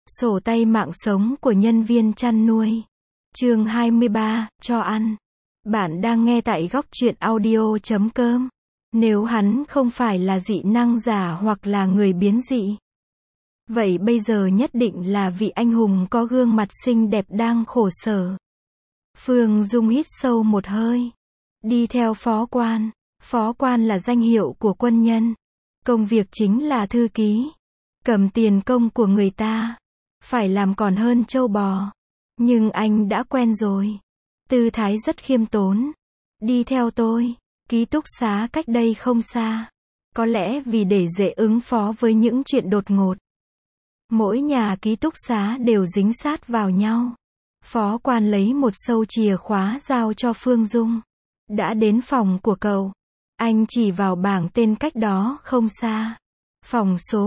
Sổ tay mạng sống của nhân viên chăn nuôi. Chương 23, cho ăn. Bạn đang nghe tại góc truyện audio.com. Nếu hắn không phải là dị năng giả hoặc là người biến dị, vậy bây giờ nhất định là vị anh hùng có gương mặt xinh đẹp đang khổ sở. Phương Dung hít sâu một hơi. Đi theo phó quan. Phó quan là danh hiệu của quân nhân. Công việc chính là thư ký. Cầm tiền công của người ta. Phải làm còn hơn trâu bò. Nhưng anh đã quen rồi. Tư thái rất khiêm tốn. Đi theo tôi. Ký túc xá cách đây không xa. Có lẽ vì để dễ ứng phó với những chuyện đột ngột. Mỗi nhà ký túc xá đều dính sát vào nhau. Phó quan lấy một sâu chìa khóa giao cho Phương Dung. Đã đến phòng của cậu. Anh chỉ vào bảng tên cách đó không xa. Phòng số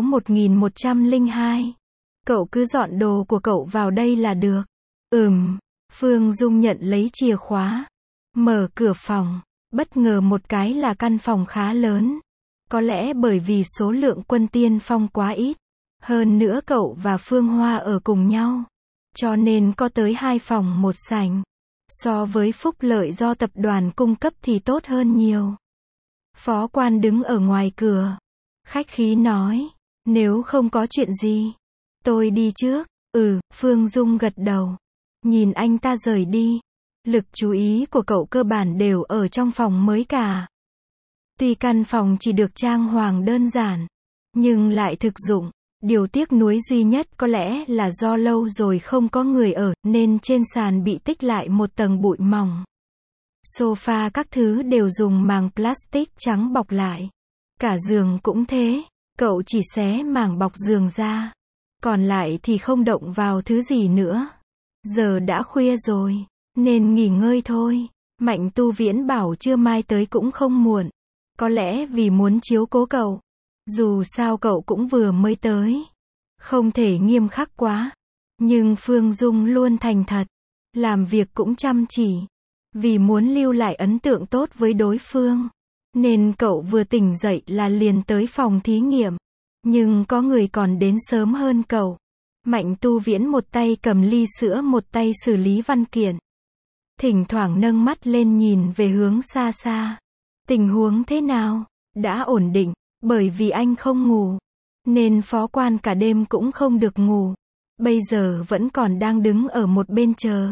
1102. Cậu cứ dọn đồ của cậu vào đây là được. Phương Dung nhận lấy chìa khóa. Mở cửa phòng. Bất ngờ một cái là căn phòng khá lớn. Có lẽ bởi vì số lượng quân tiên phong quá ít. Hơn nữa cậu và Phương Hoa ở cùng nhau. Cho nên có tới 2 phòng một sảnh. So với phúc lợi do tập đoàn cung cấp thì tốt hơn nhiều. Phó quan đứng ở ngoài cửa. Khách khí nói. Nếu không có chuyện gì, tôi đi trước. Phương Dung gật đầu. Nhìn anh ta rời đi. Lực chú ý của cậu cơ bản đều ở trong phòng mới cả. Tuy căn phòng chỉ được trang hoàng đơn giản, nhưng lại thực dụng. Điều tiếc nuối duy nhất có lẽ là do lâu rồi không có người ở, nên trên sàn bị tích lại một tầng bụi mỏng. Sofa các thứ đều dùng màng plastic trắng bọc lại. Cả giường cũng thế. Cậu chỉ xé màng bọc giường ra. Còn lại thì không động vào thứ gì nữa. Giờ đã khuya rồi, nên nghỉ ngơi thôi. Mạnh Tu Viễn bảo trưa mai tới cũng không muộn. Có lẽ vì muốn chiếu cố cậu. Dù sao cậu cũng vừa mới tới. Không thể nghiêm khắc quá. Nhưng Phương Dung luôn thành thật. Làm việc cũng chăm chỉ. Vì muốn lưu lại ấn tượng tốt với đối phương. Nên cậu vừa tỉnh dậy là liền tới phòng thí nghiệm. Nhưng có người còn đến sớm hơn cậu. Mạnh Tu Viễn một tay cầm ly sữa, một tay xử lý văn kiện. Thỉnh thoảng nâng mắt lên nhìn về hướng xa xa. Tình huống thế nào? Đã ổn định. Bởi vì anh không ngủ, nên phó quan cả đêm cũng không được ngủ. Bây giờ vẫn còn đang đứng ở một bên chờ.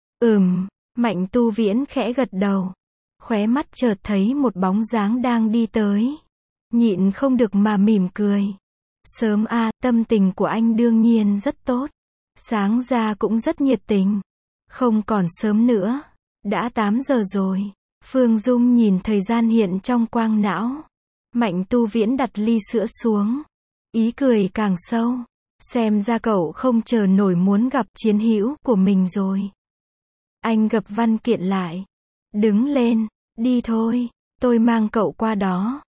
Mạnh Tu Viễn khẽ gật đầu. Khóe mắt chợt thấy một bóng dáng đang đi tới. Nhịn không được mà mỉm cười. Sớm tâm tình của anh đương nhiên rất tốt. Sáng ra cũng rất nhiệt tình. Không còn sớm nữa. Đã 8 giờ rồi. Phương Dung nhìn thời gian hiện trong quang não. Mạnh Tu Viễn đặt ly sữa xuống. Ý cười càng sâu. Xem ra cậu không chờ nổi muốn gặp chiến hữu của mình rồi. Anh gập văn kiện lại. Đứng lên. Đi thôi. Tôi mang cậu qua đó.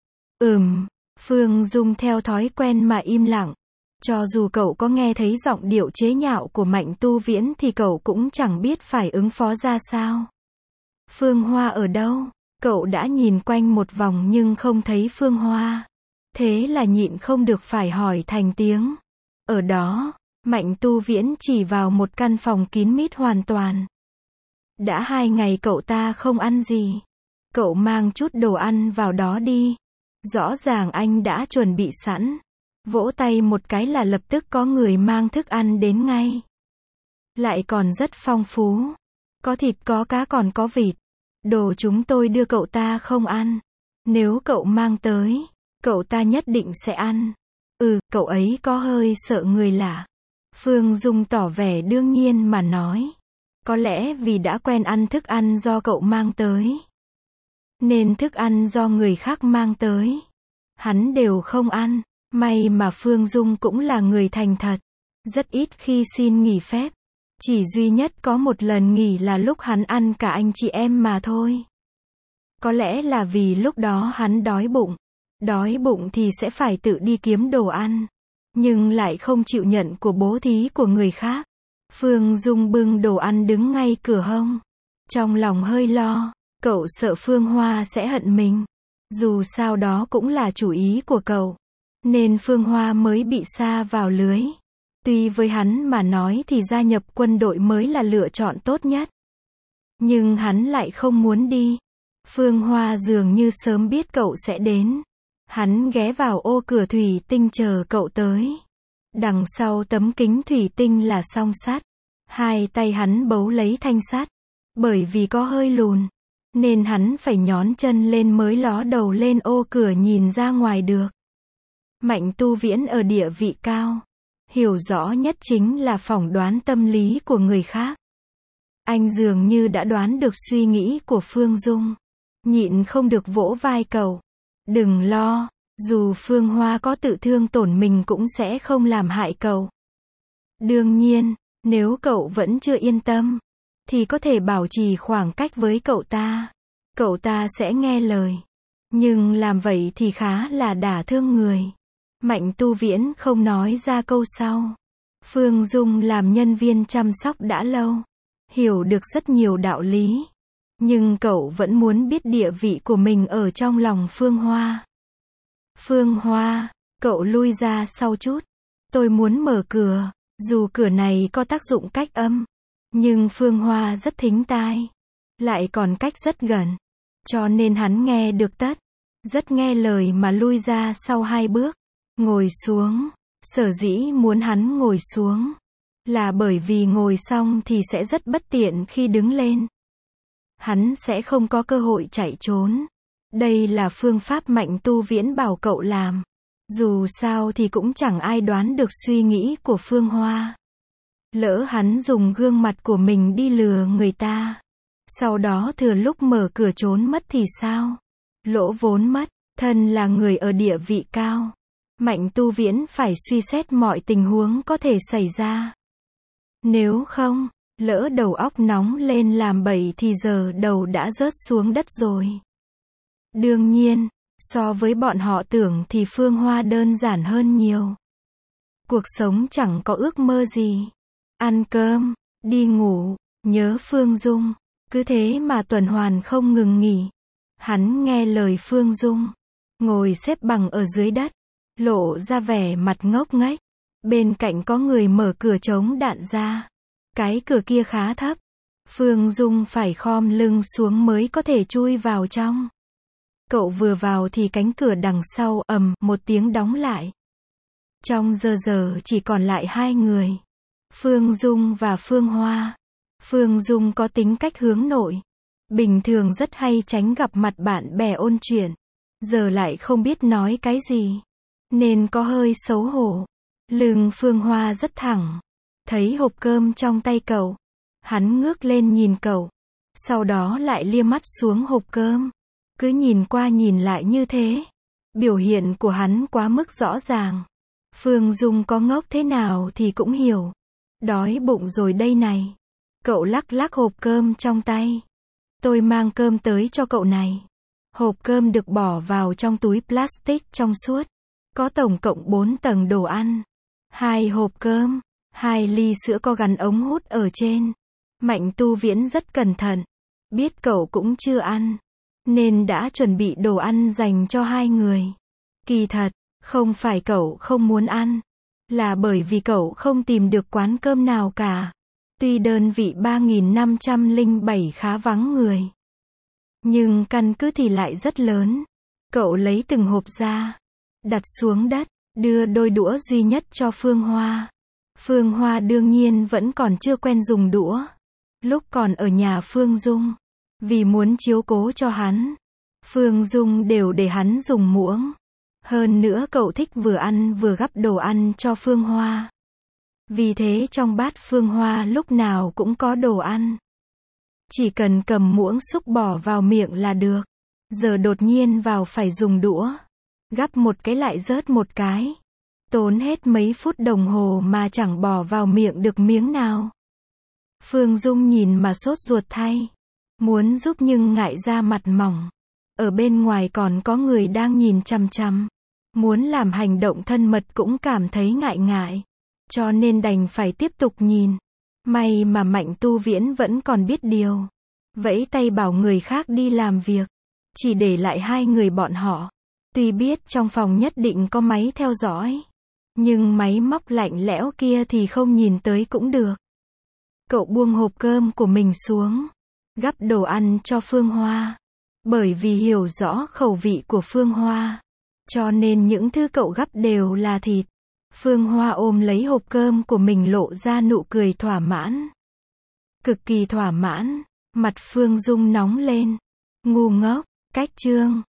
Phương Dung theo thói quen mà im lặng. Cho dù cậu có nghe thấy giọng điệu chế nhạo của Mạnh Tu Viễn thì cậu cũng chẳng biết phải ứng phó ra sao. Phương Hoa ở đâu? Cậu đã nhìn quanh một vòng nhưng không thấy Phương Hoa. Thế là nhịn không được phải hỏi thành tiếng. Ở đó, Mạnh Tu Viễn chỉ vào một căn phòng kín mít hoàn toàn. Đã 2 ngày cậu ta không ăn gì. Cậu mang chút đồ ăn vào đó đi. Rõ ràng anh đã chuẩn bị sẵn. Vỗ tay một cái là lập tức có người mang thức ăn đến ngay. Lại còn rất phong phú. Có thịt, có cá, còn có vịt. Đồ chúng tôi đưa cậu ta không ăn. Nếu cậu mang tới, cậu ta nhất định sẽ ăn. Cậu ấy có hơi sợ người lạ. Phương Dung tỏ vẻ đương nhiên mà nói. Có lẽ vì đã quen ăn thức ăn do cậu mang tới. Nên thức ăn do người khác mang tới, hắn đều không ăn. May mà Phương Dung cũng là người thành thật. Rất ít khi xin nghỉ phép. Chỉ duy nhất có một lần nghỉ là lúc hắn ăn cả anh chị em mà thôi. Có lẽ là vì lúc đó hắn đói bụng. Đói bụng thì sẽ phải tự đi kiếm đồ ăn. Nhưng lại không chịu nhận của bố thí của người khác. Phương Dung bưng đồ ăn đứng ngay cửa hông. Trong lòng hơi lo. Cậu sợ Phương Hoa sẽ hận mình. Dù sao đó cũng là chủ ý của cậu. Nên Phương Hoa mới bị sa vào lưới. Tuy với hắn mà nói thì gia nhập quân đội mới là lựa chọn tốt nhất. Nhưng hắn lại không muốn đi. Phương Hoa dường như sớm biết cậu sẽ đến. Hắn ghé vào ô cửa thủy tinh chờ cậu tới. Đằng sau tấm kính thủy tinh là song sắt. Hai tay hắn bấu lấy thanh sắt. Bởi vì có hơi lùn, nên hắn phải nhón chân lên mới ló đầu lên ô cửa nhìn ra ngoài được. Mạnh Tu Viễn ở địa vị cao. Hiểu rõ nhất chính là phỏng đoán tâm lý của người khác. Anh dường như đã đoán được suy nghĩ của Phương Dung. Nhịn không được vỗ vai cậu. Đừng lo, dù Phương Hoa có tự thương tổn mình cũng sẽ không làm hại cậu. Đương nhiên, nếu cậu vẫn chưa yên tâm, thì có thể bảo trì khoảng cách với cậu ta. Cậu ta sẽ nghe lời. Nhưng làm vậy thì khá là đả thương người. Mạnh Tu Viễn không nói ra câu sau. Phương Dung làm nhân viên chăm sóc đã lâu. Hiểu được rất nhiều đạo lý. Nhưng cậu vẫn muốn biết địa vị của mình ở trong lòng Phương Hoa. Phương Hoa, cậu lui ra sau chút. Tôi muốn mở cửa, dù cửa này có tác dụng cách âm. Nhưng Phương Hoa rất thính tai. Lại còn cách rất gần. Cho nên hắn nghe được tất. Rất nghe lời mà lui ra sau 2 bước. Ngồi xuống. Sở dĩ muốn hắn ngồi xuống là bởi vì ngồi xong thì sẽ rất bất tiện khi đứng lên. Hắn sẽ không có cơ hội chạy trốn. Đây là phương pháp Mạnh Tu Viễn bảo cậu làm. Dù sao thì cũng chẳng ai đoán được suy nghĩ của Phương Hoa. Lỡ hắn dùng gương mặt của mình đi lừa người ta. Sau đó thừa lúc mở cửa trốn mất thì sao? Lỗ vốn mất, thân là người ở địa vị cao. Mạnh Tu Viễn phải suy xét mọi tình huống có thể xảy ra. Nếu không, lỡ đầu óc nóng lên làm bậy thì giờ đầu đã rớt xuống đất rồi. Đương nhiên, so với bọn họ tưởng thì Phương Hoa đơn giản hơn nhiều. Cuộc sống chẳng có ước mơ gì. Ăn cơm, đi ngủ, nhớ Phương Dung. Cứ thế mà tuần hoàn không ngừng nghỉ. Hắn nghe lời Phương Dung. Ngồi xếp bằng ở dưới đất. Lộ ra vẻ mặt ngốc nghếch. Bên cạnh có người mở cửa chống đạn ra. Cái cửa kia khá thấp. Phương Dung phải khom lưng xuống mới có thể chui vào trong. Cậu vừa vào thì cánh cửa đằng sau ầm một tiếng đóng lại. Trong giờ chỉ còn lại 2 người. Phương Dung và Phương Hoa. Phương Dung có tính cách hướng nội. Bình thường rất hay tránh gặp mặt bạn bè ôn chuyện. Giờ lại không biết nói cái gì. Nên có hơi xấu hổ. Lưng Phương Hoa rất thẳng. Thấy hộp cơm trong tay cậu. Hắn ngước lên nhìn cậu. Sau đó lại lia mắt xuống hộp cơm. Cứ nhìn qua nhìn lại như thế. Biểu hiện của hắn quá mức rõ ràng. Phương Dung có ngốc thế nào thì cũng hiểu. Đói bụng rồi đây này. Cậu lắc lắc hộp cơm trong tay. Tôi mang cơm tới cho cậu này. Hộp cơm được bỏ vào trong túi plastic trong suốt. Có tổng cộng 4 tầng đồ ăn. 2 hộp cơm, 2 ly sữa có gắn ống hút ở trên. Mạnh Tu Viễn rất cẩn thận. Biết cậu cũng chưa ăn. Nên đã chuẩn bị đồ ăn dành cho 2 người. Kỳ thật, không phải cậu không muốn ăn. Là bởi vì cậu không tìm được quán cơm nào cả. Tuy đơn vị 3507 khá vắng người. Nhưng căn cứ thì lại rất lớn. Cậu lấy từng hộp ra. Đặt xuống đất. Đưa đôi đũa duy nhất cho Phương Hoa. Phương Hoa đương nhiên vẫn còn chưa quen dùng đũa. Lúc còn ở nhà Phương Dung. Vì muốn chiếu cố cho hắn. Phương Dung đều để hắn dùng muỗng. Hơn nữa cậu thích vừa ăn vừa gắp đồ ăn cho Phương Hoa. Vì thế trong bát Phương Hoa lúc nào cũng có đồ ăn. Chỉ cần cầm muỗng xúc bỏ vào miệng là được. Giờ đột nhiên vào phải dùng đũa. Gắp một cái lại rớt một cái. Tốn hết mấy phút đồng hồ mà chẳng bỏ vào miệng được miếng nào. Phương Dung nhìn mà sốt ruột thay. Muốn giúp nhưng ngại ra mặt mỏng. Ở bên ngoài còn có người đang nhìn chằm chằm. Muốn làm hành động thân mật cũng cảm thấy ngại ngại. Cho nên đành phải tiếp tục nhìn. May mà Mạnh Tu Viễn vẫn còn biết điều. Vẫy tay bảo người khác đi làm việc. Chỉ để lại 2 người bọn họ. Tuy biết trong phòng nhất định có máy theo dõi. Nhưng máy móc lạnh lẽo kia thì không nhìn tới cũng được. Cậu buông hộp cơm của mình xuống, gắp đồ ăn cho Phương Hoa. Bởi vì hiểu rõ khẩu vị của Phương Hoa, cho nên những thứ cậu gắp đều là thịt. Phương Hoa ôm lấy hộp cơm của mình lộ ra nụ cười thỏa mãn. Cực kỳ thỏa mãn, mặt Phương Dung nóng lên. Ngu ngốc, cách chương.